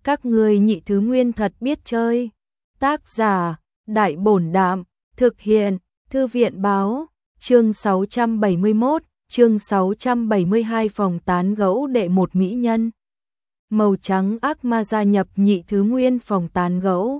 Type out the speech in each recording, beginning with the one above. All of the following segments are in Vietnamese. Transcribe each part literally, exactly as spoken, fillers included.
Các ngươi nhị thứ nguyên thật biết chơi. Tác giả, Đại Bổn Đạm, thực hiện, Thư viện Báo, chương sáu trăm bảy mươi mốt, chương sáu trăm bảy mươi hai phòng tán gẫu đệ một mỹ nhân. Màu trắng ác ma gia nhập nhị thứ nguyên phòng tán gẫu.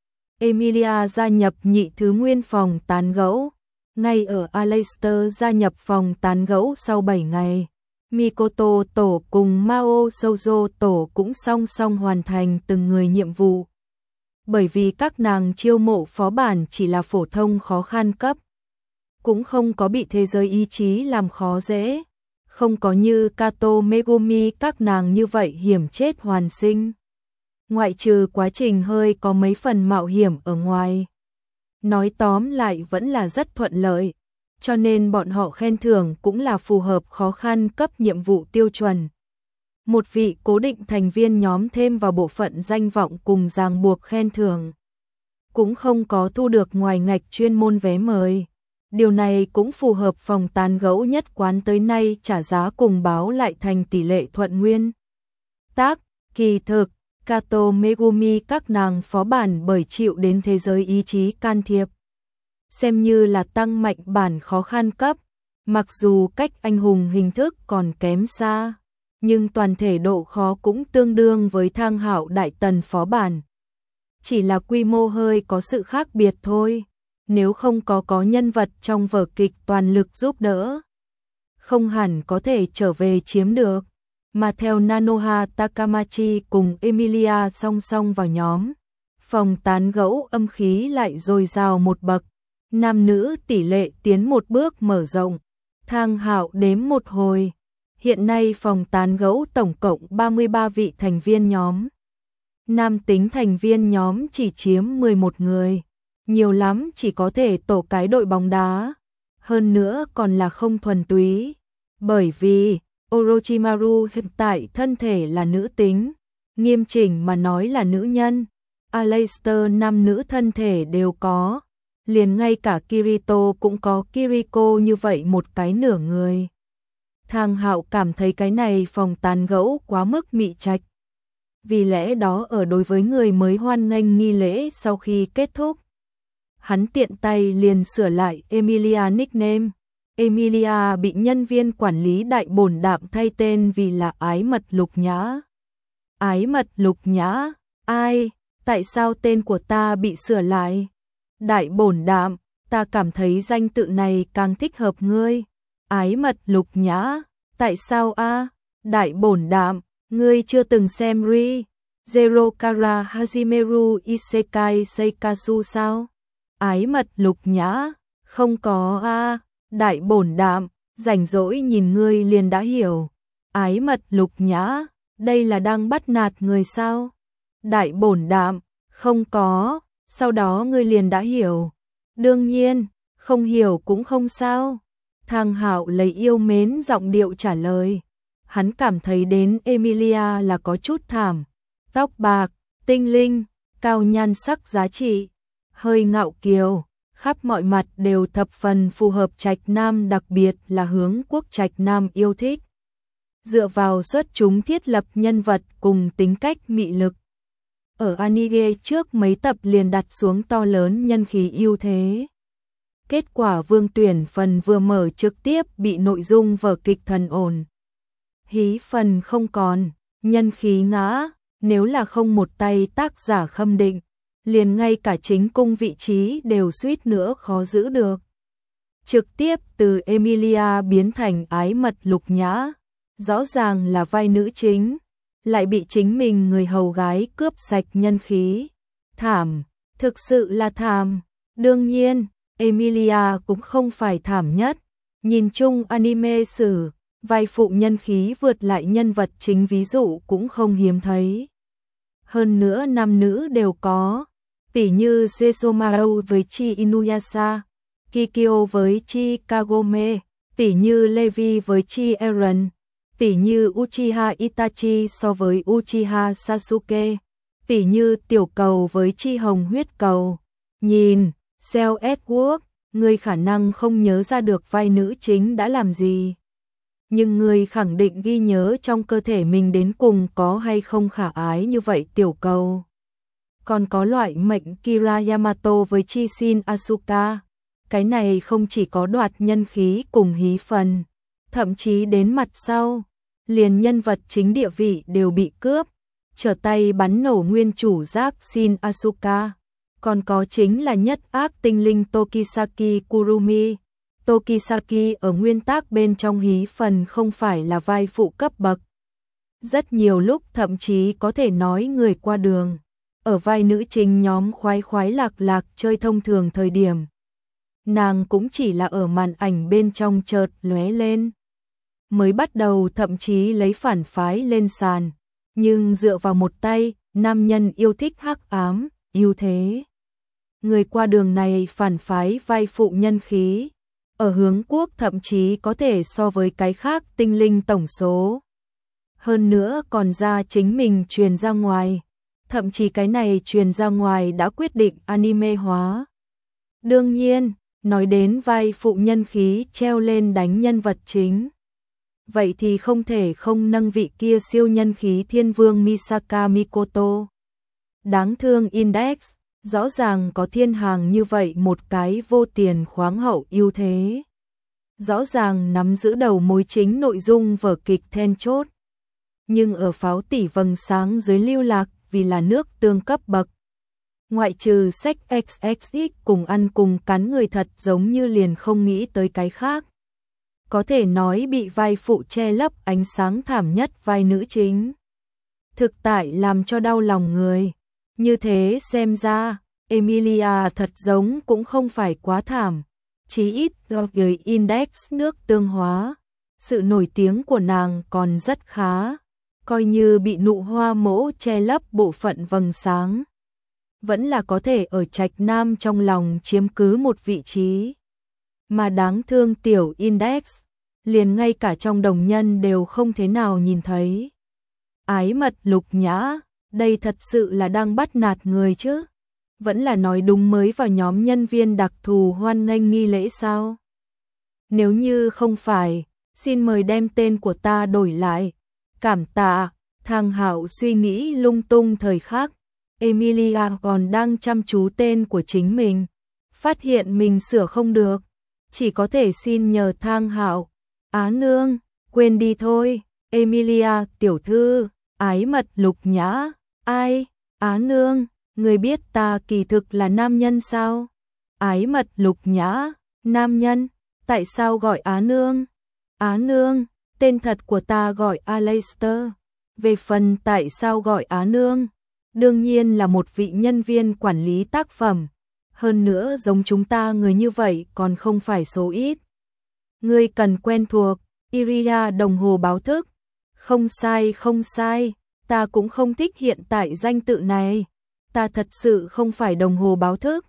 Emilia gia nhập nhị thứ nguyên phòng tán gẫu. Ngay ở Aleister gia nhập phòng tán gẫu sau bảy ngày. Mikoto tổ cùng Mao Shoujo tổ cũng song song hoàn thành từng người nhiệm vụ. Bởi vì các nàng chiêu mộ phó bản chỉ là phổ thông khó khăn cấp, cũng không có bị thế giới ý chí làm khó dễ, không có như Kato Megumi các nàng như vậy hiểm chết hoàn sinh. Ngoại trừ quá trình hơi có mấy phần mạo hiểm ở ngoài. Nói tóm lại vẫn là rất thuận lợi, cho nên bọn họ khen thưởng cũng là phù hợp khó khăn cấp nhiệm vụ tiêu chuẩn. Một vị cố định thành viên nhóm thêm vào bộ phận danh vọng cùng ràng buộc khen thưởng. Cũng không có thu được ngoài ngạch chuyên môn vé mời. Điều này cũng phù hợp phòng tán gẫu nhất quán tới nay trả giá cùng báo lại thành tỷ lệ thuận nguyên. Tác, kỳ thực, Kato Megumi các nàng phó bản bởi chịu đến thế giới ý chí can thiệp. Xem như là tăng mạnh bản khó khăn cấp, mặc dù cách anh hùng hình thức còn kém xa, nhưng toàn thể độ khó cũng tương đương với Thang Hạo Đại Tần phó bản. Chỉ là quy mô hơi có sự khác biệt thôi, nếu không có có nhân vật trong vở kịch toàn lực giúp đỡ, không hẳn có thể trở về chiếm được. Mà theo Nanoha Takamachi cùng Emilia song song vào nhóm, phòng tán gẫu âm khí lại dồi dào một bậc, nam nữ tỷ lệ tiến một bước mở rộng. Thang Hạo đếm một hồi, hiện nay phòng tán gẫu tổng cộng ba mươi ba vị thành viên nhóm. Nam tính thành viên nhóm chỉ chiếm mười một người, nhiều lắm chỉ có thể tổ cái đội bóng đá, hơn nữa còn là không thuần túy, bởi vì Orochimaru hiện tại thân thể là nữ tính, nghiêm chỉnh mà nói là nữ nhân. Aleister nam nữ thân thể đều có, liền ngay cả Kirito cũng có Kiriko như vậy một cái nửa người. Thang Hạo cảm thấy cái này phòng tán gẫu quá mức mị trạch. Vì lẽ đó ở đối với người mới hoan nghênh nghi lễ sau khi kết thúc, hắn tiện tay liền sửa lại Emilia nickname. Emilia bị nhân viên quản lý Đại Bổn Đạm thay tên vì là Ái Mật Lục Nhã. Ái Mật Lục Nhã? Ai? Tại sao tên của ta bị sửa lại? Đại Bổn Đạm, ta cảm thấy danh tự này càng thích hợp ngươi. Ái Mật Lục Nhã, tại sao a? Đại Bổn Đạm, ngươi chưa từng xem Ri Zero Kara Hajimeru Isekai Seikasu sao? Ái Mật Lục Nhã, không có a. Đại Bổn Đạm, rảnh rỗi nhìn ngươi liền đã hiểu. Ái Mật Lục Nhã, đây là đang bắt nạt người sao? Đại Bổn Đạm, không có, sau đó ngươi liền đã hiểu. Đương nhiên, không hiểu cũng không sao. Thang Hạo lấy yêu mến giọng điệu trả lời. Hắn cảm thấy đến Emilia là có chút thảm. Tóc bạc, tinh linh, cao nhan sắc giá trị, hơi ngạo kiều, khắp mọi mặt đều thập phần phù hợp trạch nam, đặc biệt là hướng quốc trạch nam yêu thích. Dựa vào xuất chúng thiết lập nhân vật cùng tính cách mị lực. Ở anime trước mấy tập liền đặt xuống to lớn nhân khí ưu thế. Kết quả vương tuyển phần vừa mở trực tiếp bị nội dung vở kịch thần ổn. Hí phần không còn, nhân khí ngã, nếu là không một tay tác giả khâm định, liền ngay cả chính cung vị trí đều suýt nữa khó giữ được. Trực tiếp từ Emilia biến thành Ái Mật Lục Nhã, rõ ràng là vai nữ chính, lại bị chính mình người hầu gái cướp sạch nhân khí. Thảm, thực sự là thảm. Đương nhiên, Emilia cũng không phải thảm nhất. Nhìn chung anime sử, vai phụ nhân khí vượt lại nhân vật chính ví dụ cũng không hiếm thấy. Hơn nữa nam nữ đều có, tỉ như Sesomaru với Chi Inuyasha, Kikyo với Chi Kagome, tỉ như Levi với Chi Eren, tỉ như Uchiha Itachi so với Uchiha Sasuke, tỉ như Tiểu Cầu với Chi Hồng Huyết Cầu. Nhìn, Cell Edward, người khả năng không nhớ ra được vai nữ chính đã làm gì. nhưng người khẳng định ghi nhớ trong cơ thể mình đến cùng có hay không khả ái như vậy tiểu cầu. Còn có loại mệnh Kira Yamato với Chishin Asuka, cái này không chỉ có đoạt nhân khí cùng hí phần, thậm chí đến mặt sau, liền nhân vật chính địa vị đều bị cướp, trở tay bắn nổ nguyên chủ giác Shin Asuka. Còn có chính là nhất ác tinh linh Tokisaki Kurumi. Tokisaki ở nguyên tác bên trong hí phần không phải là vai phụ cấp bậc. Rất nhiều lúc thậm chí có thể nói người qua đường. Ở vai nữ chính nhóm khoái khoái lạc lạc chơi thông thường thời điểm. Nàng cũng chỉ là ở màn ảnh bên trong chợt lóe lên. Mới bắt đầu thậm chí lấy phản phái lên sàn. Nhưng dựa vào một tay, nam nhân yêu thích hắc ám, yêu thế. Người qua đường này phản phái vai phụ nhân khí. Ở hướng quốc thậm chí có thể so với cái khác tinh linh tổng số. Hơn nữa còn ra chính mình truyền ra ngoài. Thậm chí cái này truyền ra ngoài đã quyết định anime hóa. Đương nhiên, nói đến vai phụ nhân khí treo lên đánh nhân vật chính. Vậy thì không thể không nâng vị kia siêu nhân khí thiên vương Misaka Mikoto. Đáng thương Index, rõ ràng có thiên hàng như vậy một cái vô tiền khoáng hậu ưu thế. Rõ ràng nắm giữ đầu mối chính nội dung vở kịch then chốt. Nhưng ở pháo tỷ vầng sáng dưới lưu lạc vì là nước tương cấp bậc. Ngoại trừ sách ích ích ích cùng ăn cùng cắn người thật giống như liền không nghĩ tới cái khác. Có thể nói bị vai phụ che lấp ánh sáng thảm nhất vai nữ chính. Thực tại làm cho đau lòng người. Như thế xem ra, Emilia thật giống cũng không phải quá thảm. Chí ít do với Index nước tương hóa. Sự nổi tiếng của nàng còn rất khá. Coi như bị nụ hoa mỗ che lấp bộ phận vầng sáng. Vẫn là có thể ở trạch nam trong lòng chiếm cứ một vị trí. Mà đáng thương tiểu Index, liền ngay cả trong đồng nhân đều không thế nào nhìn thấy. Ái mật Lục Nhã, đây thật sự là đang bắt nạt người chứ. Vẫn là nói đúng mới vào nhóm nhân viên đặc thù hoan nghênh nghi lễ sao? Nếu như không phải, xin mời đem tên của ta đổi lại. Cảm tạ, Thang Hạo suy nghĩ lung tung thời khắc. Emilia còn đang chăm chú tên của chính mình. Phát hiện mình sửa không được. Chỉ có thể xin nhờ Thang Hạo. Á nương, quên đi thôi. Emilia tiểu thư, ái mật Lục Nhã. Ai? Á nương, người biết ta kỳ thực là nam nhân sao? Ái mật Lục Nhã, nam nhân, tại sao gọi Á nương? Á nương, tên thật của ta gọi Aleister. Về phần tại sao gọi Á nương, đương nhiên là một vị nhân viên quản lý tác phẩm. Hơn nữa giống chúng ta người như vậy còn không phải số ít. Ngươi cần quen thuộc, Iria đồng hồ báo thức. Không sai không sai, ta cũng không thích hiện tại danh tự này. Ta thật sự không phải đồng hồ báo thức.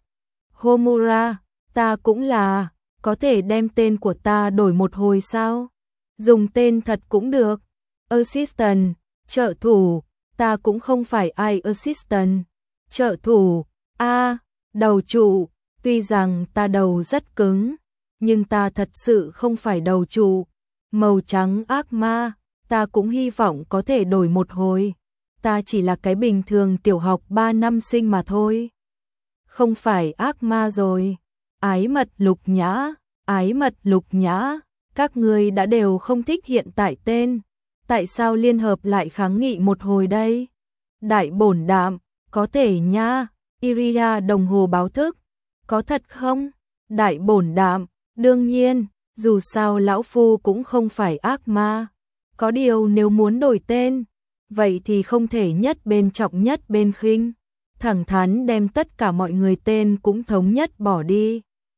Homura, ta cũng là, có thể đem tên của ta đổi một hồi sao? Dùng tên thật cũng được. Assistant, trợ thủ, ta cũng không phải ai assistant. Trợ thủ, a, đầu trụ, tuy rằng ta đầu rất cứng, nhưng ta thật sự không phải đầu trụ. Màu trắng ác ma, ta cũng hy vọng có thể đổi một hồi. Ta chỉ là cái bình thường tiểu học ba năm sinh mà thôi. Không phải ác ma rồi. Ái mật Lục Nhã, ái mật Lục Nhã, các người đã đều không thích hiện tại tên. Tại sao liên hợp lại kháng nghị một hồi đây? Đại bổn đạm, có thể nha. Iria đồng hồ báo thức, có thật không? Đại bổn đạm, đương nhiên, dù sao lão phu cũng không phải ác ma. Có điều nếu muốn đổi tên, vậy thì không thể nhất bên trọng nhất bên khinh. Thẳng thắn đem tất cả mọi người tên cũng thống nhất bỏ đi.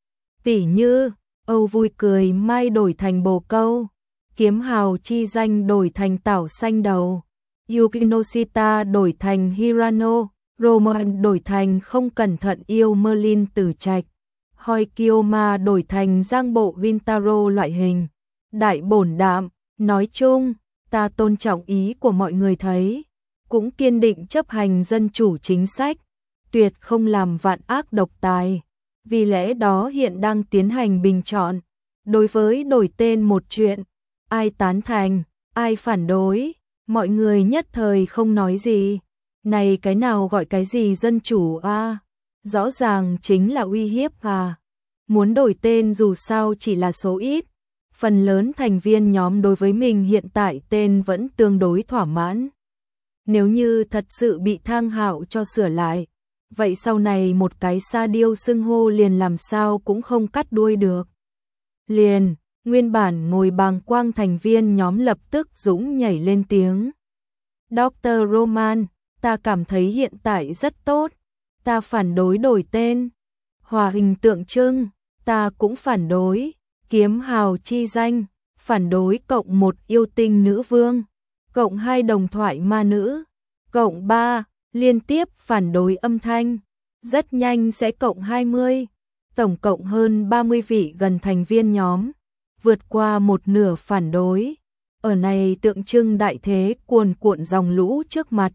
Tỉ như, Âu vui cười mai đổi thành bồ câu, kiếm hào chi danh đổi thành tảo xanh đầu, Yukinoshita đổi thành Hirano, Roman đổi thành không cẩn thận yêu Merlin tử trạch, Hoi Kiyoma đổi thành giang bộ Rintaro loại hình. Đại bổn đạm, nói chung, ta tôn trọng ý của mọi người thấy, cũng kiên định chấp hành dân chủ chính sách, tuyệt không làm vạn ác độc tài. Vì lẽ đó hiện đang tiến hành bình chọn. Đối với đổi tên một chuyện, Ai tán thành, ai phản đối, mọi người nhất thời không nói gì. Này cái nào gọi cái gì dân chủ a? Rõ ràng chính là uy hiếp à. Muốn đổi tên dù sao chỉ là số ít. Phần lớn thành viên nhóm đối với mình hiện tại tên vẫn tương đối thỏa mãn. Nếu như thật sự bị Thang Hạo cho sửa lại, vậy sau này một cái sa điêu xưng hô liền làm sao cũng không cắt đuôi được. Liền, nguyên bản ngồi bàng quang thành viên nhóm lập tức dũng nhảy lên tiếng. doctor Roman, ta cảm thấy hiện tại rất tốt, ta phản đối đổi tên. Hòa hình tượng trưng, ta cũng phản đối. Kiếm hào chi danh, phản đối. Cộng một yêu tinh nữ vương, cộng hai đồng thoại ma nữ, cộng ba liên tiếp phản đối âm thanh. Rất nhanh sẽ cộng hai mươi, tổng cộng hơn ba mươi vị gần thành viên nhóm, vượt qua một nửa phản đối. Ở này tượng trưng đại thế cuồn cuộn dòng lũ trước mặt.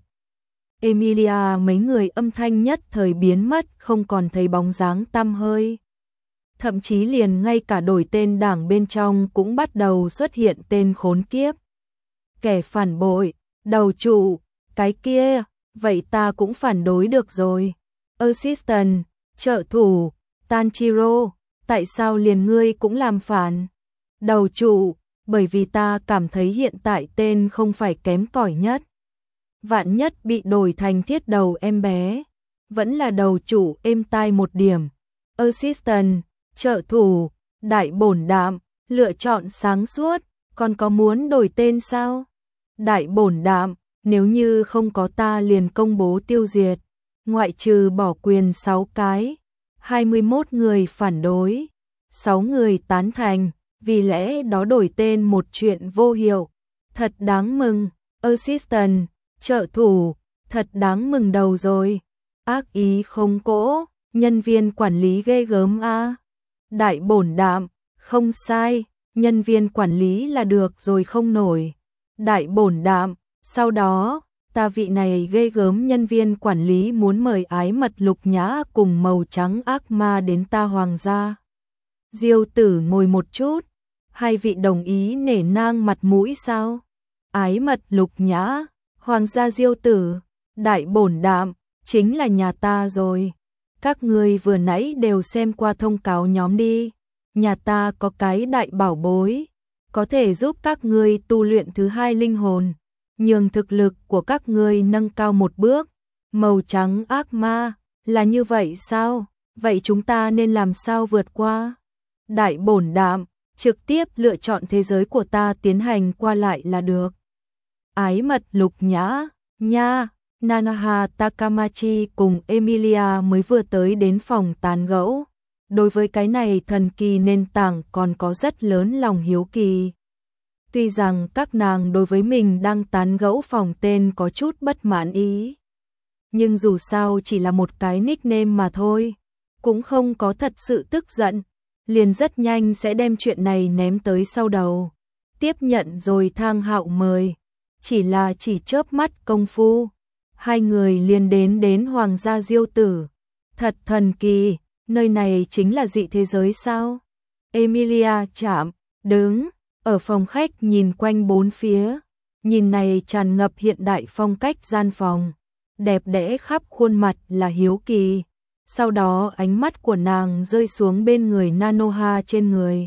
Emilia mấy người âm thanh nhất thời biến mất, không còn thấy bóng dáng tăm hơi. Thậm chí liền ngay cả đổi tên đảng bên trong cũng bắt đầu xuất hiện tên khốn kiếp. Kẻ phản bội, đầu trụ, cái kia, vậy ta cũng phản đối được rồi. Assistant, trợ thủ, Tanjiro, tại sao liền ngươi cũng làm phản? Đầu trụ, bởi vì ta cảm thấy hiện tại tên không phải kém cỏi nhất. Vạn nhất bị đổi thành thiết đầu em bé, vẫn là đầu trụ êm tai một điểm. Assistant, trợ thủ, đại bổn đạm, lựa chọn sáng suốt, còn có muốn đổi tên sao? Đại bổn đạm, nếu như không có ta liền công bố tiêu diệt, ngoại trừ bỏ quyền sáu cái, hai mươi mốt người phản đối, sáu người tán thành, vì lẽ đó đổi tên một chuyện vô hiệu, thật đáng mừng. Assistant, trợ thủ, thật đáng mừng đầu rồi. Ác ý không cỗ, nhân viên quản lý ghê gớm a. Đại bổn đạm, không sai, nhân viên quản lý là được rồi không nổi. Đại bổn đạm, sau đó, ta vị này ghê gớm nhân viên quản lý muốn mời ái mật Lục Nhã cùng màu trắng ác ma đến ta hoàng gia. Diêu Tử ngồi một chút, hai vị đồng ý nể nang mặt mũi sao? Ái mật Lục Nhã, hoàng gia Diêu Tử, đại bổn đạm, chính là nhà ta rồi. Các ngươi vừa nãy đều xem qua thông cáo nhóm đi. Nhà ta có cái đại bảo bối, có thể giúp các ngươi tu luyện thứ hai linh hồn, nhường thực lực của các ngươi nâng cao một bước. Màu trắng ác ma, là như vậy sao? Vậy chúng ta nên làm sao vượt qua? Đại bổn đạm, trực tiếp lựa chọn thế giới của ta tiến hành qua lại là được. Ái mật Lục Nhã, nha. Nanoha Takamachi cùng Emilia mới vừa tới đến phòng tán gẫu. Đối với cái này thần kỳ nền tảng còn có rất lớn lòng hiếu kỳ. Tuy rằng các nàng đối với mình đang tán gẫu phòng tên có chút bất mãn ý, nhưng dù sao chỉ là một cái nickname mà thôi, cũng không có thật sự tức giận, liền rất nhanh sẽ đem chuyện này ném tới sau đầu. Tiếp nhận rồi Thang Hạo mời, chỉ là chỉ chớp mắt công phu, hai người liền đến đến Hoàng gia Diêu Tử. Thật thần kỳ, nơi này chính là dị thế giới sao? Emilia chạm, đứng ở phòng khách nhìn quanh bốn phía, nhìn này tràn ngập hiện đại phong cách gian phòng, đẹp đẽ khắp khuôn mặt là hiếu kỳ. Sau đó ánh mắt của nàng rơi xuống bên người Nanoha trên người.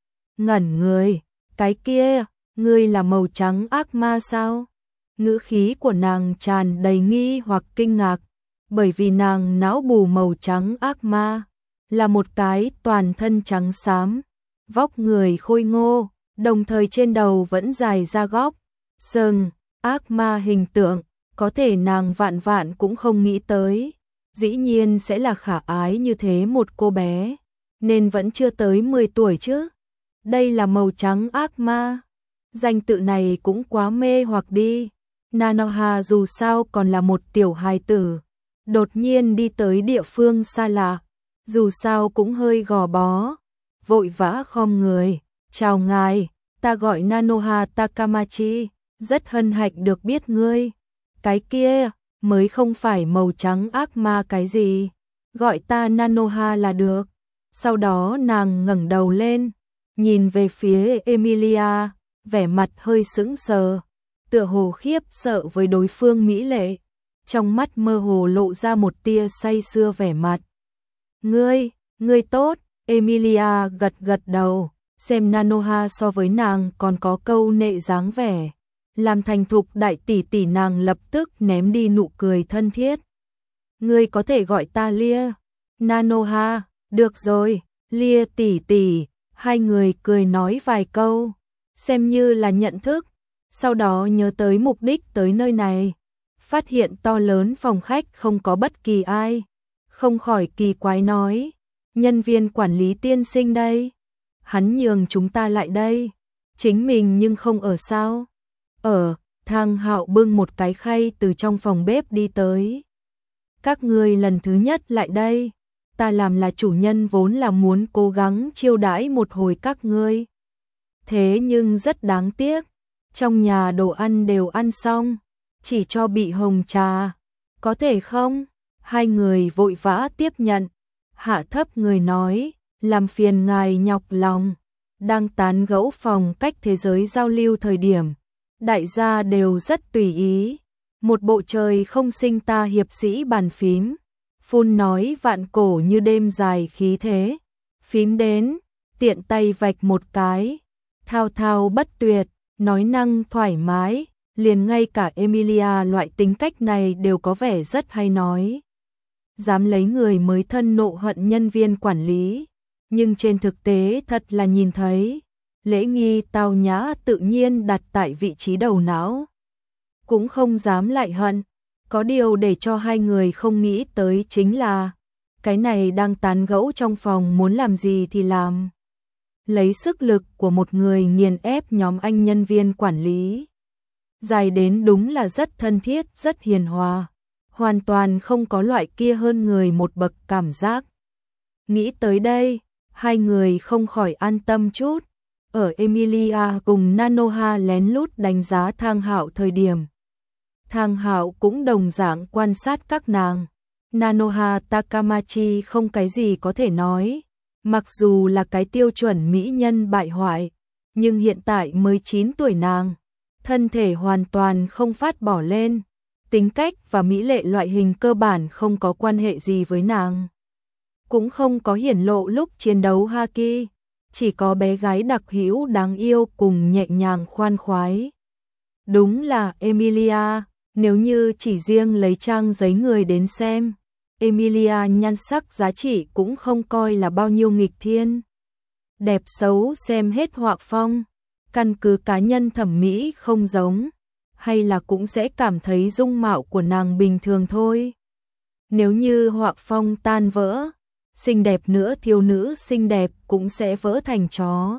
Ngẩn người, cái kia, ngươi là màu trắng ác ma sao? Ngữ khí của nàng tràn đầy nghi hoặc kinh ngạc, bởi vì nàng não bù màu trắng ác ma, là một cái toàn thân trắng xám, vóc người khôi ngô, đồng thời trên đầu vẫn dài ra góc, sừng, ác ma hình tượng, có thể nàng vạn vạn cũng không nghĩ tới, dĩ nhiên sẽ là khả ái như thế một cô bé, nên vẫn chưa tới mười tuổi chứ. Đây là màu trắng ác ma, danh tự này cũng quá mê hoặc đi. Nanoha dù sao còn là một tiểu hài tử, đột nhiên đi tới địa phương xa lạ, dù sao cũng hơi gò bó, vội vã khom người, chào ngài, ta gọi Nanoha Takamachi, rất hân hạnh được biết ngươi. Cái kia, mới không phải màu trắng ác ma cái gì, gọi ta Nanoha là được. Sau đó nàng ngẩng đầu lên, nhìn về phía Emilia, vẻ mặt hơi sững sờ, tựa hồ khiếp sợ với đối phương mỹ lệ, trong mắt mơ hồ lộ ra một tia say sưa vẻ mặt. Ngươi, ngươi tốt, Emilia gật gật đầu, xem Nanoha so với nàng còn có câu nệ dáng vẻ. Làm thành thục đại tỷ tỷ nàng lập tức ném đi nụ cười thân thiết. Ngươi có thể gọi ta Lia. Nanoha, được rồi, Lia tỷ tỷ, hai người cười nói vài câu, xem như là nhận thức, sau đó nhớ tới mục đích tới nơi này. Phát hiện to lớn phòng khách không có bất kỳ ai, không khỏi kỳ quái nói, nhân viên quản lý tiên sinh đây, hắn nhường chúng ta lại đây, chính mình nhưng không ở sao? Ở, Thang Hạo bưng một cái khay từ trong phòng bếp đi tới. Các ngươi lần thứ nhất lại đây, ta làm là chủ nhân vốn là muốn cố gắng chiêu đãi một hồi các ngươi. Thế nhưng rất đáng tiếc, trong nhà đồ ăn đều ăn xong, chỉ cho bị hồng trà, có thể không? Hai người vội vã tiếp nhận, hạ thấp người nói, làm phiền ngài nhọc lòng, đang tán gẫu phòng cách thế giới giao lưu thời điểm. Đại gia đều rất tùy ý, một bộ trời không sinh ta hiệp sĩ bàn phím, phun nói vạn cổ như đêm dài khí thế, phím đến, tiện tay vạch một cái, thao thao bất tuyệt, nói năng thoải mái, liền ngay cả Emilia loại tính cách này đều có vẻ rất hay nói. Dám lấy người mới thân nộ hận nhân viên quản lý, nhưng trên thực tế thật là nhìn thấy. Lễ nghi tao nhã tự nhiên đặt tại vị trí đầu não. Cũng không dám lại hận, có điều để cho hai người không nghĩ tới chính là, cái này đang tán gẫu trong phòng muốn làm gì thì làm. Lấy sức lực của một người nghiền ép nhóm anh nhân viên quản lý. Dài đến đúng là rất thân thiết, rất hiền hòa, hoàn toàn không có loại kia hơn người một bậc cảm giác. Nghĩ tới đây, hai người không khỏi an tâm chút. Ở Emilia cùng Nanoha lén lút đánh giá Thang Hạo thời điểm. Thang Hạo cũng đồng dạng quan sát các nàng. Nanoha Takamachi không cái gì có thể nói. Mặc dù là cái tiêu chuẩn mỹ nhân bại hoại, nhưng hiện tại mới chín tuổi nàng. Thân thể hoàn toàn không phát bỏ lên. Tính cách và mỹ lệ loại hình cơ bản không có quan hệ gì với nàng. Cũng không có hiển lộ lúc chiến đấu haki. Chỉ có bé gái đặc hữu đáng yêu cùng nhẹ nhàng khoan khoái. Đúng là Emilia, nếu như chỉ riêng lấy trang giấy người đến xem, Emilia nhan sắc giá trị cũng không coi là bao nhiêu nghịch thiên. Đẹp xấu xem hết họa phong, căn cứ cá nhân thẩm mỹ không giống, hay là cũng sẽ cảm thấy dung mạo của nàng bình thường thôi. Nếu như họa phong tan vỡ, xinh đẹp nữa thiếu nữ xinh đẹp cũng sẽ vỡ thành chó.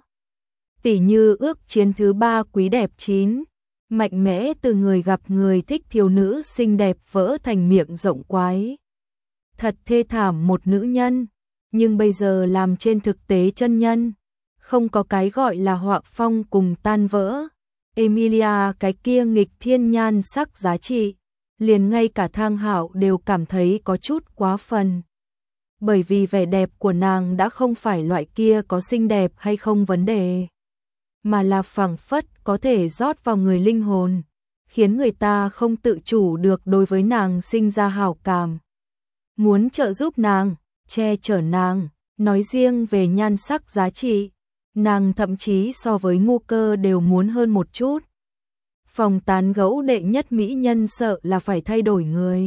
Tỷ như ước chiến thứ ba quý đẹp chín, mạnh mẽ từ người gặp người thích thiếu nữ xinh đẹp vỡ thành miệng rộng quái. Thật thê thảm một nữ nhân, nhưng bây giờ làm trên thực tế chân nhân, không có cái gọi là họa phong cùng tan vỡ. Emilia cái kia nghịch thiên nhan sắc giá trị, liền ngay cả Thang Hạo đều cảm thấy có chút quá phần. Bởi vì vẻ đẹp của nàng đã không phải loại kia có xinh đẹp hay không vấn đề, mà là phảng phất có thể rót vào người linh hồn, khiến người ta không tự chủ được đối với nàng sinh ra hảo cảm. Muốn trợ giúp nàng, che chở nàng, nói riêng về nhan sắc giá trị, nàng thậm chí so với Ngu Cơ đều muốn hơn một chút. Phòng tán gẫu đệ nhất mỹ nhân sợ là phải thay đổi người.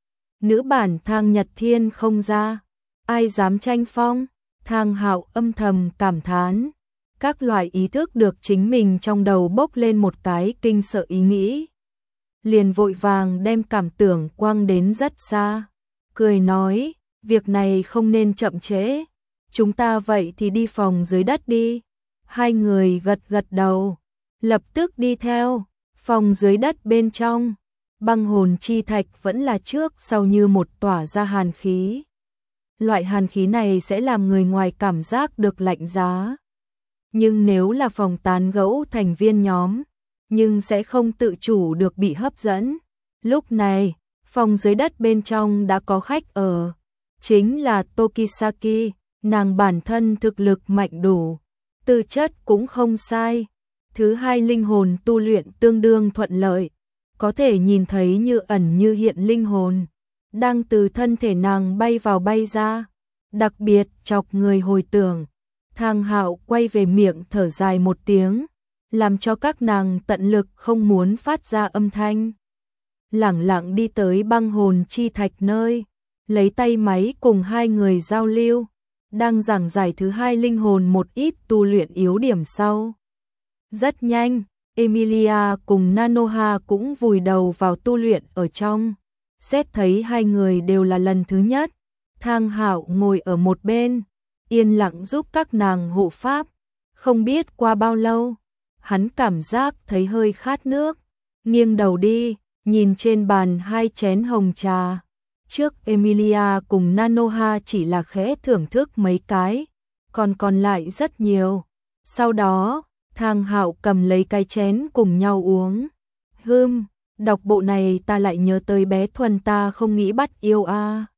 Nữ bản Thang Nhật Thiên không ra, ai dám tranh phong? Thang Hạo âm thầm cảm thán, các loại ý thức được chính mình trong đầu bốc lên một cái kinh sợ ý nghĩ. Liền vội vàng đem cảm tưởng quăng đến rất xa, cười nói, việc này không nên chậm trễ, chúng ta vậy thì đi phòng dưới đất đi. Hai người gật gật đầu, lập tức đi theo, phòng dưới đất bên trong, băng hồn chi thạch vẫn là trước sau như một tỏa ra hàn khí. Loại hàn khí này sẽ làm người ngoài cảm giác được lạnh giá. Nhưng nếu là phòng tán gẫu thành viên nhóm, nhưng sẽ không tự chủ được bị hấp dẫn. Lúc này, phòng dưới đất bên trong đã có khách ở, chính là Tokisaki, nàng bản thân thực lực mạnh đủ, tư chất cũng không sai, Thứ hai linh hồn tu luyện tương đương thuận lợi, có thể nhìn thấy như ẩn như hiện linh hồn đang từ thân thể nàng bay vào bay ra, đặc biệt chọc người hồi tưởng. Thang Hạo quay về miệng thở dài một tiếng, làm cho các nàng tận lực không muốn phát ra âm thanh. Lẳng lặng đi tới băng hồn chi thạch nơi, lấy tay máy cùng hai người giao lưu, đang giảng giải thứ hai linh hồn một ít tu luyện yếu điểm sau. Rất nhanh, Emilia cùng Nanoha cũng vùi đầu vào tu luyện ở trong. Xét thấy hai người đều là lần thứ nhất, Thang Hạo ngồi ở một bên, yên lặng giúp các nàng hộ pháp. Không biết qua bao lâu, hắn cảm giác thấy hơi khát nước, nghiêng đầu đi, nhìn trên bàn hai chén hồng trà. Trước Emilia cùng Nanoha chỉ là khẽ thưởng thức mấy cái, còn còn lại rất nhiều. Sau đó, Thang Hạo cầm lấy cái chén cùng nhau uống. Hừm, đọc bộ này ta lại nhớ tới bé Thuần ta không nghĩ bắt yêu a.